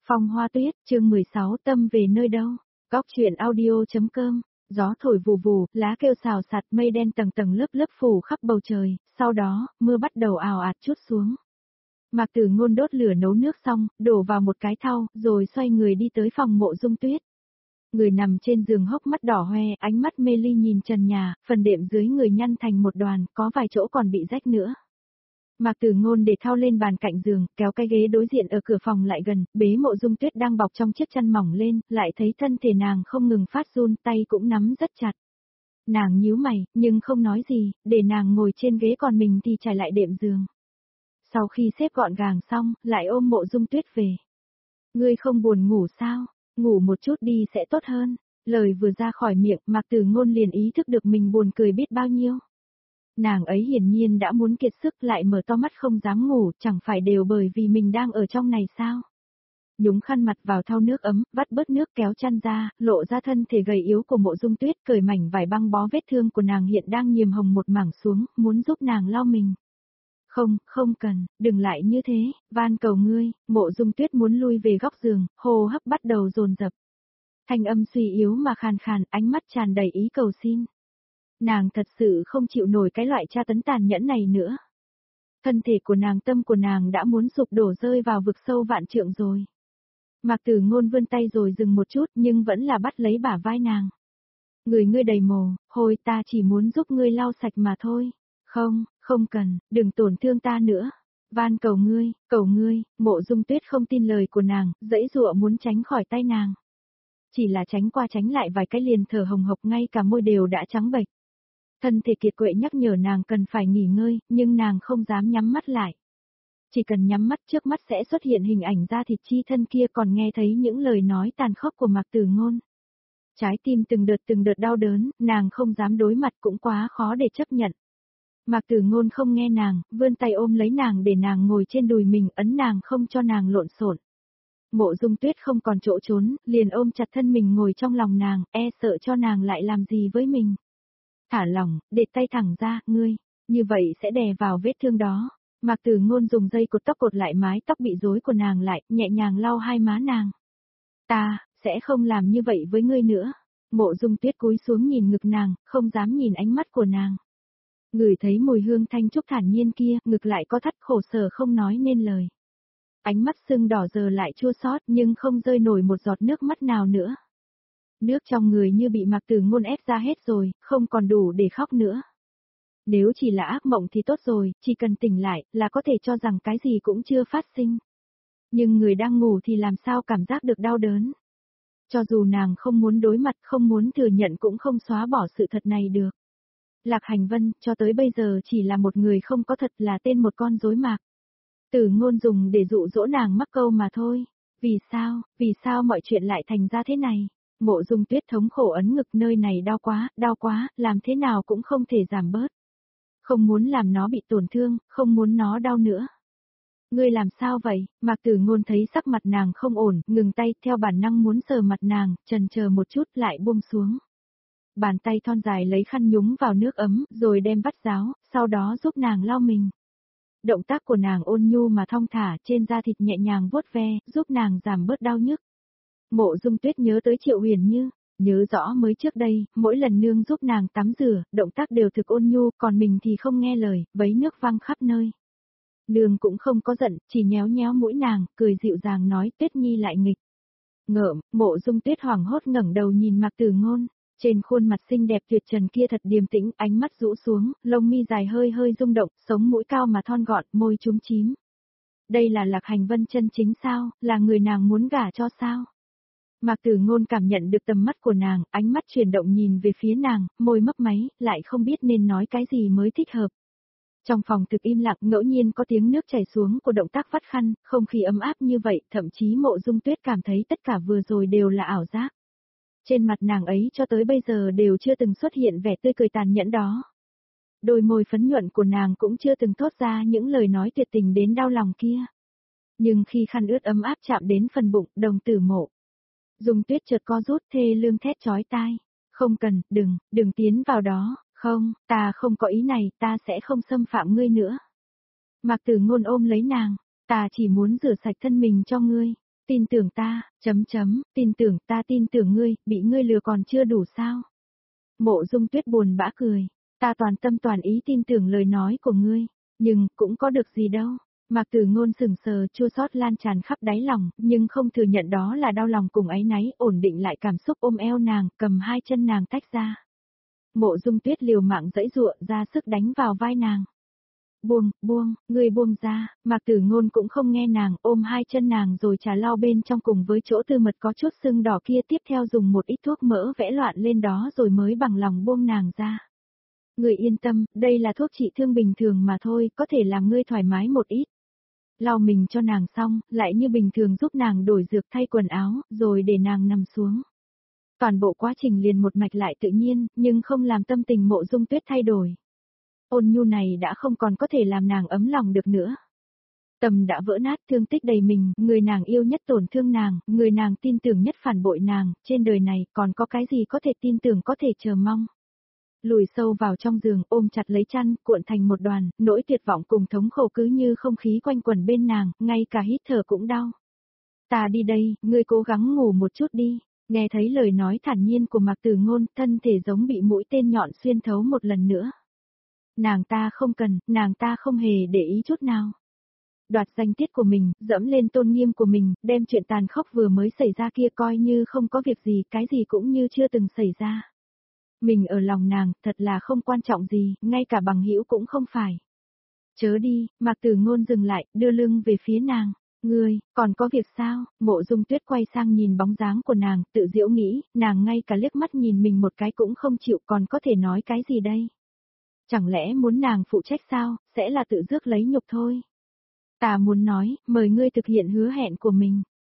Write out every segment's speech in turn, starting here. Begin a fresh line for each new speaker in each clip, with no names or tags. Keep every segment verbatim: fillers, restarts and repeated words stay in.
Phong Hoa Tuyết, chương mười sáu, tâm về nơi đâu? Góc truyện audio.com. Gió thổi vù vù, lá kêu xào xạc, mây đen tầng tầng lớp lớp phủ khắp bầu trời, sau đó, mưa bắt đầu ào ạt trút xuống. Mạc Tử Ngôn đốt lửa nấu nước xong, đổ vào một cái thau, rồi xoay người đi tới phòng Mộ Dung Tuyết. Người nằm trên giường hốc mắt đỏ hoe, ánh mắt mê ly nhìn trần nhà, phần đệm dưới người nhăn thành một đoàn, có vài chỗ còn bị rách nữa. Mạc Tử Ngôn để thau lên bàn cạnh giường, kéo cái ghế đối diện ở cửa phòng lại gần, bế Mộ Dung Tuyết đang bọc trong chiếc chăn mỏng lên, lại thấy thân thể nàng không ngừng phát run, tay cũng nắm rất chặt. Nàng nhíu mày, nhưng không nói gì, để nàng ngồi trên ghế còn mình thì trải lại đệm giường. Sau khi xếp gọn gàng xong, lại ôm Mộ Dung Tuyết về. Ngươi không buồn ngủ sao? Ngủ một chút đi sẽ tốt hơn. Lời vừa ra khỏi miệng, Mạc Tử Ngôn liền ý thức được mình buồn cười biết bao nhiêu. Nàng ấy hiển nhiên đã muốn kiệt sức lại mở to mắt không dám ngủ, chẳng phải đều bởi vì mình đang ở trong này sao? Nhúng khăn mặt vào thau nước ấm, vắt bớt nước kéo chăn ra, lộ ra thân thể gầy yếu của Mộ Dung Tuyết, cởi mảnh vải băng bó vết thương của nàng hiện đang nhiễm hồng một mảng xuống, muốn giúp nàng lau mình. Không, không cần, đừng lại như thế, van cầu ngươi. Mộ Dung Tuyết muốn lui về góc giường, hô hấp bắt đầu dồn dập. Thanh âm suy yếu mà khàn khàn, ánh mắt tràn đầy ý cầu xin. Nàng thật sự không chịu nổi cái loại tra tấn tàn nhẫn này nữa. Thân thể của nàng, tâm của nàng đã muốn sụp đổ rơi vào vực sâu vạn trượng rồi. Mạc Tử Ngôn vươn tay rồi dừng một chút nhưng vẫn là bắt lấy bả vai nàng. Người ngươi đầy mồ, hồi ta chỉ muốn giúp ngươi lau sạch mà thôi. Không, không cần, đừng tổn thương ta nữa. Van cầu ngươi, cầu ngươi. Mộ Dung Tuyết không tin lời của nàng, giãy giụa muốn tránh khỏi tay nàng. Chỉ là tránh qua tránh lại vài cái liền thở hồng hộc, ngay cả môi đều đã trắng bệch. Thân thể kiệt quệ nhắc nhở nàng cần phải nghỉ ngơi, nhưng nàng không dám nhắm mắt lại. Chỉ cần nhắm mắt trước mắt sẽ xuất hiện hình ảnh da thịt chi thân kia, còn nghe thấy những lời nói tàn khốc của Mạc Tử Ngôn. Trái tim từng đợt từng đợt đau đớn, nàng không dám đối mặt, cũng quá khó để chấp nhận. Mạc Tử Ngôn không nghe nàng, vươn tay ôm lấy nàng để nàng ngồi trên đùi mình, ấn nàng không cho nàng lộn xộn. Mộ Dung Tuyết không còn chỗ trốn, liền ôm chặt thân mình ngồi trong lòng nàng, e sợ cho nàng lại làm gì với mình. Thả lỏng, để tay thẳng ra, ngươi, như vậy sẽ đè vào vết thương đó. Mạc Tử Ngôn dùng dây cột tóc cột lại mái tóc bị rối của nàng lại, nhẹ nhàng lau hai má nàng. Ta, sẽ không làm như vậy với ngươi nữa. Mộ Dung Tuyết cúi xuống nhìn ngực nàng, không dám nhìn ánh mắt của nàng. Ngửi thấy mùi hương thanh trúc thản nhiên kia, ngực lại có thắt, khổ sở không nói nên lời. Ánh mắt sưng đỏ giờ lại chua xót nhưng không rơi nổi một giọt nước mắt nào nữa. Nước trong người như bị Mạc Tử Ngôn ép ra hết rồi, không còn đủ để khóc nữa. Nếu chỉ là ác mộng thì tốt rồi, chỉ cần tỉnh lại là có thể cho rằng cái gì cũng chưa phát sinh. Nhưng người đang ngủ thì làm sao cảm giác được đau đớn. Cho dù nàng không muốn đối mặt, không muốn thừa nhận cũng không xóa bỏ sự thật này được. Lạc Hành Vân, cho tới bây giờ chỉ là một người không có thật, là tên một con rối Mạc Tử Ngôn dùng để dụ dỗ nàng mắc câu mà thôi. Vì sao, vì sao mọi chuyện lại thành ra thế này? Mộ Dung Tuyết thống khổ ấn ngực, nơi này đau quá, đau quá, làm thế nào cũng không thể giảm bớt. Không muốn làm nó bị tổn thương, không muốn nó đau nữa. Ngươi làm sao vậy? Mạc Tử Ngôn thấy sắc mặt nàng không ổn, ngừng tay, theo bản năng muốn sờ mặt nàng, chần chờ một chút lại buông xuống. Bàn tay thon dài lấy khăn nhúng vào nước ấm, rồi đem vắt ráo, sau đó giúp nàng lau mình. Động tác của nàng ôn nhu mà thong thả, trên da thịt nhẹ nhàng vuốt ve, giúp nàng giảm bớt đau nhức. Mộ Dung Tuyết nhớ tới Triệu Huyền Như, nhớ rõ mới trước đây, mỗi lần nương giúp nàng tắm rửa, động tác đều thực ôn nhu, còn mình thì không nghe lời, vấy nước văng khắp nơi. Nương cũng không có giận, chỉ nhéo nhéo mũi nàng, cười dịu dàng nói Tuyết Nhi lại nghịch. Ngợm, Mộ Dung Tuyết hoảng hốt ngẩng đầu nhìn Mạc Tử Ngôn, trên khuôn mặt xinh đẹp tuyệt trần kia thật điềm tĩnh, ánh mắt rũ xuống, lông mi dài hơi hơi rung động, sống mũi cao mà thon gọn, môi chúm chím. Đây là Lạc Hành Vân chân chính sao, là người nàng muốn gả cho sao? Mạc Tử Ngôn cảm nhận được tầm mắt của nàng, ánh mắt chuyển động nhìn về phía nàng, môi mấp máy, lại không biết nên nói cái gì mới thích hợp. Trong phòng thực im lặng, ngẫu nhiên có tiếng nước chảy xuống của động tác vắt khăn, không khí ấm áp như vậy, thậm chí Mộ Dung Tuyết cảm thấy tất cả vừa rồi đều là ảo giác. Trên mặt nàng ấy cho tới bây giờ đều chưa từng xuất hiện vẻ tươi cười tàn nhẫn đó. Đôi môi phấn nhuận của nàng cũng chưa từng thốt ra những lời nói tuyệt tình đến đau lòng kia. Nhưng khi khăn ướt ấm áp chạm đến phần bụng, đồng tử Mộ Dung Tuyết chợt co rút, thê lương thét chói tai. Không cần, đừng, đừng tiến vào đó, không, ta không có ý này, ta sẽ không xâm phạm ngươi nữa. Mạc Tử Ngôn ôm lấy nàng, ta chỉ muốn rửa sạch thân mình cho ngươi. Tin tưởng ta, chấm chấm, tin tưởng ta tin tưởng ngươi, bị ngươi lừa còn chưa đủ sao? Mộ Dung Tuyết buồn bã cười, ta toàn tâm toàn ý tin tưởng lời nói của ngươi, nhưng cũng có được gì đâu. Mạc Tử Ngôn sừng sờ chua xót lan tràn khắp đáy lòng, nhưng không thừa nhận đó là đau lòng cùng áy náy, ổn định lại cảm xúc ôm eo nàng, cầm hai chân nàng tách ra. Mộ Dung Tuyết liều mạng giãy giụa, ra sức đánh vào vai nàng. Buông, buông, ngươi buông ra, Mạc Tử Ngôn cũng không nghe nàng, ôm hai chân nàng rồi trà lau bên trong cùng với chỗ tư mật có chút sưng đỏ kia, tiếp theo dùng một ít thuốc mỡ vẽ loạn lên đó rồi mới bằng lòng buông nàng ra. Ngươi yên tâm, đây là thuốc trị thương bình thường mà thôi, có thể làm ngươi thoải mái một ít. Lau mình cho nàng xong, lại như bình thường giúp nàng đổi dược thay quần áo, rồi để nàng nằm xuống. Toàn bộ quá trình liền một mạch lại tự nhiên, nhưng không làm tâm tình Mộ Dung Tuyết thay đổi. Ôn nhu này đã không còn có thể làm nàng ấm lòng được nữa. Tâm đã vỡ nát, thương tích đầy mình, người nàng yêu nhất tổn thương nàng, người nàng tin tưởng nhất phản bội nàng, trên đời này còn có cái gì có thể tin tưởng có thể chờ mong. Lùi sâu vào trong giường, ôm chặt lấy chăn, cuộn thành một đoàn, nỗi tuyệt vọng cùng thống khổ cứ như không khí quanh quẩn bên nàng, ngay cả hít thở cũng đau. Ta đi đây, ngươi cố gắng ngủ một chút đi. Nghe thấy lời nói thản nhiên của Mạc Tử Ngôn, thân thể giống bị mũi tên nhọn xuyên thấu một lần nữa. Nàng ta không cần, nàng ta không hề để ý chút nào. Đoạt danh tiết của mình, dẫm lên tôn nghiêm của mình, đem chuyện tàn khốc vừa mới xảy ra kia coi như không có việc gì, cái gì cũng như chưa từng xảy ra. Mình ở lòng nàng, thật là không quan trọng gì, ngay cả bằng hữu cũng không phải. Chớ đi, Mạc Tử Ngôn dừng lại, đưa lưng về phía nàng. Ngươi, còn có việc sao? Mộ Dung Tuyết quay sang nhìn bóng dáng của nàng, tự giễu nghĩ, nàng ngay cả liếc mắt nhìn mình một cái cũng không chịu, còn có thể nói cái gì đây? Chẳng lẽ muốn nàng phụ trách sao, sẽ là tự rước lấy nhục thôi. Ta muốn nói, mời ngươi thực hiện hứa hẹn của mình.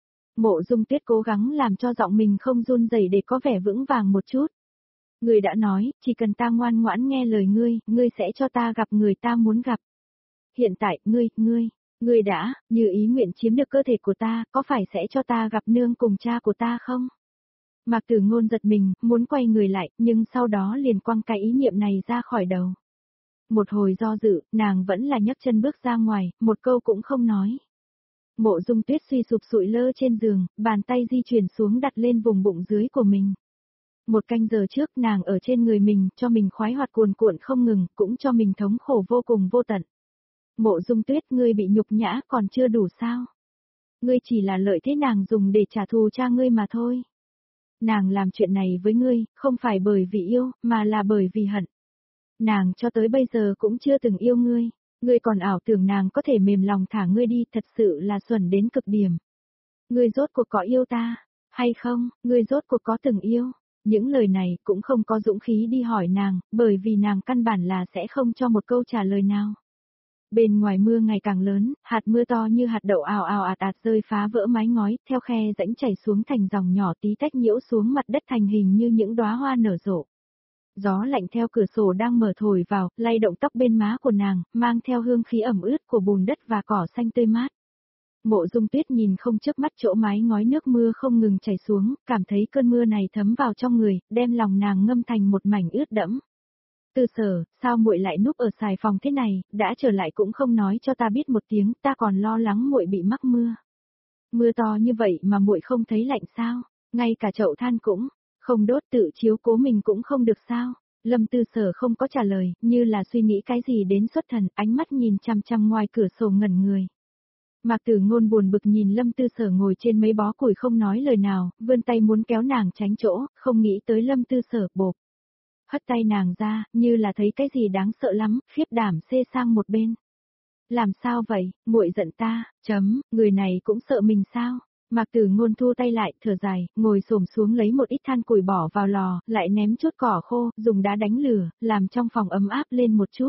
Mộ Dung Tuyết cố gắng làm cho giọng mình không run rẩy để có vẻ vững vàng một chút. Ngươi đã nói, chỉ cần ta ngoan ngoãn nghe lời ngươi, ngươi sẽ cho ta gặp người ta muốn gặp. Hiện tại, ngươi, ngươi, ngươi đã, như ý nguyện chiếm được cơ thể của ta, có phải sẽ cho ta gặp nương cùng cha của ta không? Mạc Tử Ngôn giật mình, muốn quay người lại, nhưng sau đó liền quăng cái ý niệm này ra khỏi đầu. Một hồi do dự, nàng vẫn là nhấc chân bước ra ngoài, một câu cũng không nói. Mộ Dung Tuyết suy sụp sụi lơ trên giường, bàn tay di chuyển xuống đặt lên vùng bụng dưới của mình. Một canh giờ trước nàng ở trên người mình, cho mình khoái hoạt cuồn cuộn không ngừng, cũng cho mình thống khổ vô cùng vô tận. Mộ Dung Tuyết, ngươi bị nhục nhã còn chưa đủ sao? Ngươi chỉ là lợi thế nàng dùng để trả thù cha ngươi mà thôi. Nàng làm chuyện này với ngươi, không phải bởi vì yêu, mà là bởi vì hận. Nàng cho tới bây giờ cũng chưa từng yêu ngươi, ngươi còn ảo tưởng nàng có thể mềm lòng thả ngươi đi, thật sự là xuẩn đến cực điểm. Ngươi rốt cuộc có yêu ta, hay không, ngươi rốt cuộc có từng yêu? Những lời này cũng không có dũng khí đi hỏi nàng, bởi vì nàng căn bản là sẽ không cho một câu trả lời nào. Bên ngoài mưa ngày càng lớn, hạt mưa to như hạt đậu ào ào ạt ạt rơi phá vỡ mái ngói, theo khe rãnh chảy xuống thành dòng nhỏ tí tách nhiễu xuống mặt đất thành hình như những đóa hoa nở rộ. Gió lạnh theo cửa sổ đang mở thổi vào, lay động tóc bên má của nàng, mang theo hương khí ẩm ướt của bùn đất và cỏ xanh tươi mát. Mộ Dung Tuyết nhìn không chớp mắt chỗ mái ngói nước mưa không ngừng chảy xuống, cảm thấy cơn mưa này thấm vào trong người, đem lòng nàng ngâm thành một mảnh ướt đẫm. Tư Sở, sao muội lại núp ở xài phòng thế này, đã trở lại cũng không nói cho ta biết một tiếng, ta còn lo lắng muội bị mắc mưa. Mưa to như vậy mà muội không thấy lạnh sao? Ngay cả chậu than cũng không đốt, tự chiếu cố mình cũng không được sao? Lâm Tư Sở không có trả lời, như là suy nghĩ cái gì đến xuất thần, ánh mắt nhìn chằm chằm ngoài cửa sổ ngẩn người. Mạc Tử Ngôn buồn bực nhìn Lâm Tư Sở ngồi trên mấy bó củi không nói lời nào, vươn tay muốn kéo nàng tránh chỗ, không nghĩ tới Lâm Tư Sở bộp. Hất tay nàng ra, như là thấy cái gì đáng sợ lắm, khiếp đảm xê sang một bên. Làm sao vậy, muội giận ta, chấm, người này cũng sợ mình sao? Mạc Tử Ngôn thu tay lại, thở dài, ngồi xổm xuống lấy một ít than củi bỏ vào lò, lại ném chút cỏ khô, dùng đá đánh lửa, làm trong phòng ấm áp lên một chút.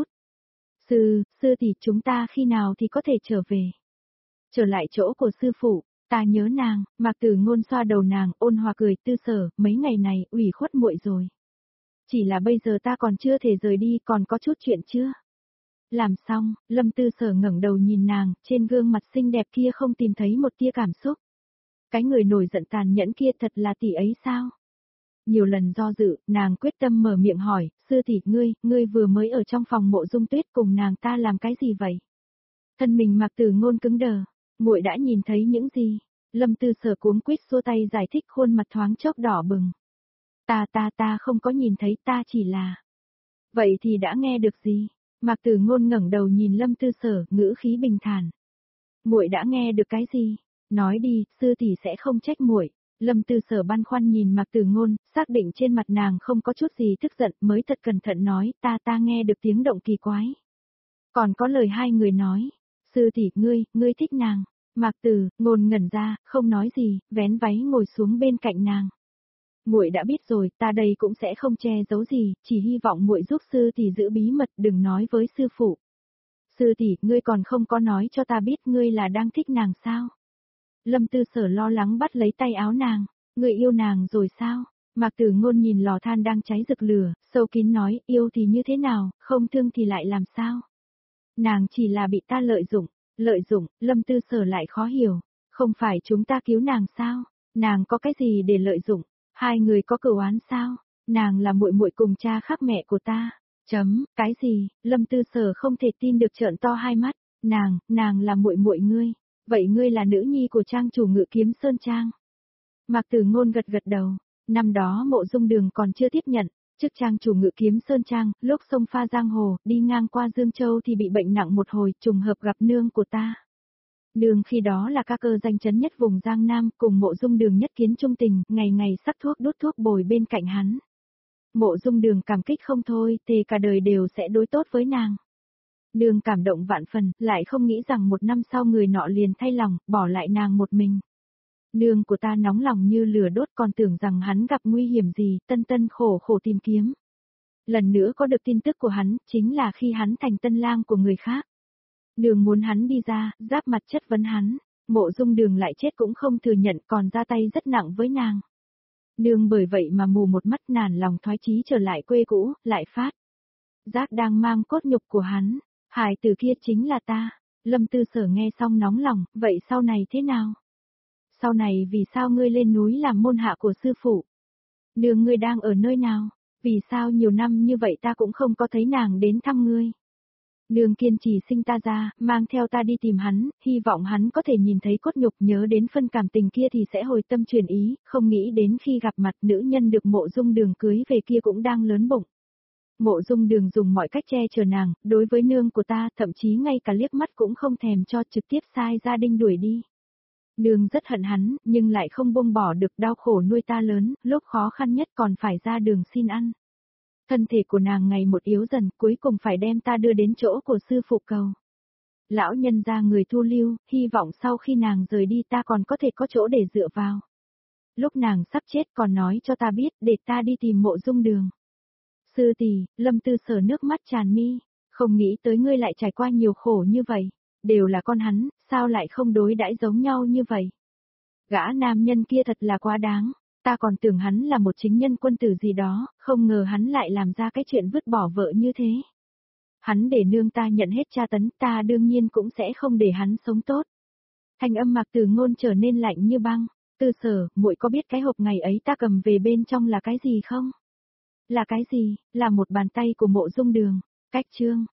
Sư, sư tỷ chúng ta khi nào thì có thể trở về? Trở lại chỗ của sư phụ, ta nhớ nàng, Mạc Tử Ngôn xoa đầu nàng, ôn hòa cười, Tư Sở, mấy ngày này, ủy khuất muội rồi. Chỉ là bây giờ ta còn chưa thể rời đi, còn có chút chuyện chưa? Làm xong, Lâm Tư Sở ngẩng đầu nhìn nàng, trên gương mặt xinh đẹp kia không tìm thấy một tia cảm xúc. Cái người nổi giận tàn nhẫn kia thật là tỷ ấy sao? Nhiều lần do dự, nàng quyết tâm mở miệng hỏi, sư tỷ ngươi, ngươi vừa mới ở trong phòng Mộ Dung Tuyết cùng nàng ta làm cái gì vậy? Thân mình Mạc Tử Ngôn cứng đờ, muội đã nhìn thấy những gì? Lâm Tư Sở cuống quýt xua tay giải thích, khuôn mặt thoáng chốc đỏ bừng. Ta ta ta không có nhìn thấy, ta chỉ là... Vậy thì đã nghe được gì? Mạc Tử Ngôn ngẩng đầu nhìn Lâm Tư Sở, ngữ khí bình thản. Muội đã nghe được cái gì? Nói đi, sư tỷ sẽ không trách muội. Lâm Tư Sở băn khoăn nhìn Mạc Tử Ngôn, xác định trên mặt nàng không có chút gì tức giận, mới thật cẩn thận nói, ta ta nghe được tiếng động kỳ quái. Còn có lời hai người nói, sư tỷ, ngươi, ngươi thích nàng. Mạc Tử Ngôn ngẩn ra, không nói gì, vén váy ngồi xuống bên cạnh nàng. Muội đã biết rồi, ta đây cũng sẽ không che giấu gì, chỉ hy vọng muội giúp sư tỷ giữ bí mật, đừng nói với sư phụ. Sư tỷ, ngươi còn không có nói cho ta biết ngươi là đang thích nàng sao? Lâm Tư Sở lo lắng bắt lấy tay áo nàng, ngươi yêu nàng rồi sao? Mạc Tử Ngôn nhìn lò than đang cháy rực lửa, sâu kín nói, yêu thì như thế nào, không thương thì lại làm sao? Nàng chỉ là bị ta lợi dụng, lợi dụng, Lâm Tư Sở lại khó hiểu, không phải chúng ta cứu nàng sao? Nàng có cái gì để lợi dụng? Hai người có cửu oán sao? Nàng là muội muội cùng cha khác mẹ của ta. Chấm, cái gì? Lâm Tư Sở không thể tin được, trợn to hai mắt. Nàng, nàng là muội muội ngươi. Vậy ngươi là nữ nhi của trang chủ Ngự Kiếm Sơn Trang. Mạc Tử Ngôn gật gật đầu. Năm đó Mộ Dung Đường còn chưa tiếp nhận chức trang chủ Ngự Kiếm Sơn Trang, lúc sông pha giang hồ, đi ngang qua Dương Châu thì bị bệnh nặng một hồi, trùng hợp gặp nương của ta. Nương khi đó là ca cơ danh chấn nhất vùng Giang Nam, cùng Mộ Dung Đường nhất kiến trung tình, ngày ngày sắc thuốc đốt thuốc bồi bên cạnh hắn. Mộ Dung Đường cảm kích không thôi, thề cả đời đều sẽ đối tốt với nàng. Nương cảm động vạn phần, lại không nghĩ rằng một năm sau người nọ liền thay lòng, bỏ lại nàng một mình. Nương của ta nóng lòng như lửa đốt, còn tưởng rằng hắn gặp nguy hiểm gì, tân tân khổ khổ tìm kiếm. Lần nữa có được tin tức của hắn, chính là khi hắn thành tân lang của người khác. Nương muốn hắn đi ra, giáp mặt chất vấn hắn, Mộ Dung Đường lại chết cũng không thừa nhận, còn ra tay rất nặng với nàng. Nương bởi vậy mà mù một mắt, nản lòng thoái chí trở lại quê cũ, lại phát giác đang mang cốt nhục của hắn, hài tử kia chính là ta. Lâm Tư Sở nghe xong nóng lòng, vậy sau này thế nào? Sau này vì sao ngươi lên núi làm môn hạ của sư phụ? Nương ngươi đang ở nơi nào? Vì sao nhiều năm như vậy ta cũng không có thấy nàng đến thăm ngươi? Nương kiên trì sinh ta ra, mang theo ta đi tìm hắn, hy vọng hắn có thể nhìn thấy cốt nhục, nhớ đến phân cảm tình kia thì sẽ hồi tâm chuyển ý, không nghĩ đến khi gặp mặt nữ nhân được Mộ Dung Đường cưới về kia cũng đang lớn bụng. Mộ Dung Đường dùng mọi cách che chở nàng, đối với nương của ta, thậm chí ngay cả liếc mắt cũng không thèm cho, trực tiếp sai gia đình đuổi đi. Nương rất hận hắn, nhưng lại không buông bỏ được, đau khổ nuôi ta lớn, lúc khó khăn nhất còn phải ra đường xin ăn. Thân thể của nàng ngày một yếu dần, cuối cùng phải đem ta đưa đến chỗ của sư phụ cầu. Lão nhân ra người thu lưu, hy vọng sau khi nàng rời đi ta còn có thể có chỗ để dựa vào. Lúc nàng sắp chết còn nói cho ta biết, để ta đi tìm Mộ Dung Đường. Sư tỷ, Lâm Tư Sở nước mắt tràn mi, không nghĩ tới ngươi lại trải qua nhiều khổ như vậy, đều là con hắn, sao lại không đối đãi giống nhau như vậy? Gã nam nhân kia thật là quá đáng. Ta còn tưởng hắn là một chính nhân quân tử gì đó, không ngờ hắn lại làm ra cái chuyện vứt bỏ vợ như thế. Hắn để nương ta nhận hết tra tấn, ta đương nhiên cũng sẽ không để hắn sống tốt. Thanh âm Mạc Tử Ngôn trở nên lạnh như băng. Tư Sở, muội có biết cái hộp ngày ấy ta cầm về bên trong là cái gì không? Là cái gì? Là một bàn tay của Mộ Dung Đường. Cách chương